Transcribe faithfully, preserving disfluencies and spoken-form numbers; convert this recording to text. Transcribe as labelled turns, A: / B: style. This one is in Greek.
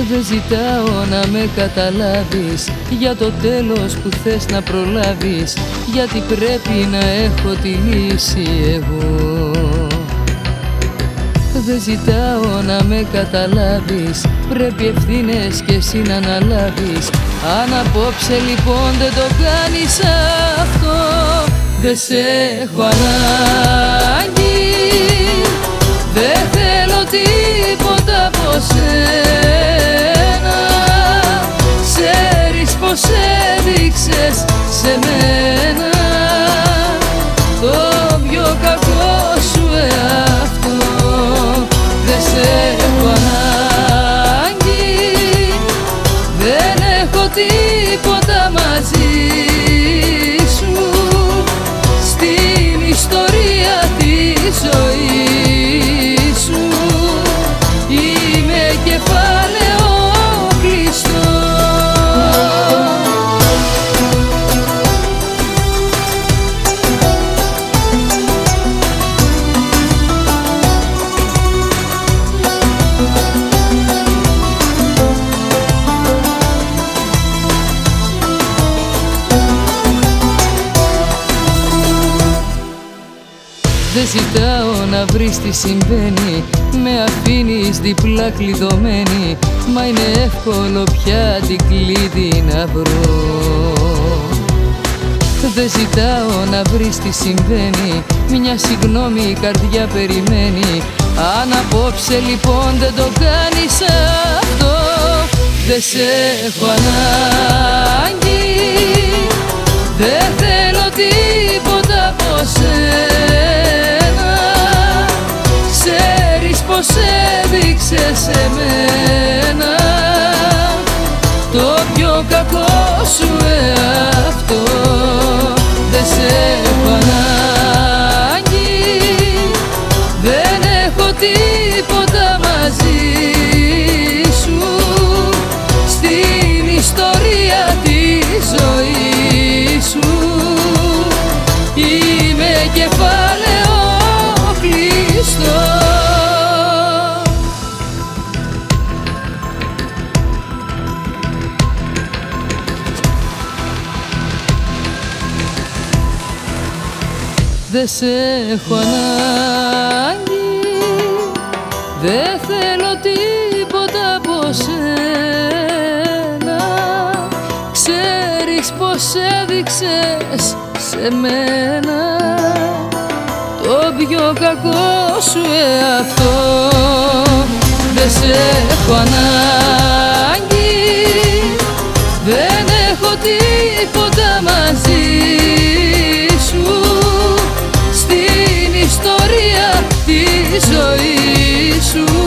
A: Δεν ζητάω να με καταλάβεις για το τέλος που θες να προλάβεις, γιατί πρέπει να έχω τη λύση εγώ. Δεν ζητάω να με καταλάβεις, πρέπει ευθύνες κι εσύ να αναλάβεις. Αν απόψε λοιπόν δεν το κάνεις αυτό, δεν σε έχω ανάγκη. Δεν θέλω τίποτα από σένα. Ξέρεις πως έδειξες σε μένα το πιο κακό σου εαυτό. Δεν σε έχω ανάγκη, δεν έχω τίποτα μαζί σου στην ιστορία της ζωής σου. Είμαι κεφάλαιο κλειστό. Δεν ζητάω να βρεις τι συμβαίνει, με αφήνεις διπλά κλειδωμένη. Μα είναι εύκολο πια την κλίδι να βρω. Δεν ζητάω να βρεις τι συμβαίνει, μια συγγνώμη η καρδιά περιμένει. Αν απόψε λοιπόν δεν το κάνεις αυτό, δεν σε έχω ανάγκη. Δεν θέλω τίποτα από σένα. Ξέρεις πως έδειξες σε μένα το πιο κακό σου εαυτό. Δεν σε έχω ανάγκη, δεν έχω τίποτα μαζί σου στην ιστορία της ζωής σου. Είμαι κεφάλαιο κλειστό. Δεν σε έχω ανάγκη, δεν θέλω τίποτα από σένα. Ξέρεις πως έδειξες σε μένα το πιο κακό σου εαυτό. Δεν σε έχω ανάγκη, δεν έχω τίποτα μαζί σου στην ιστορία της ζωής σου.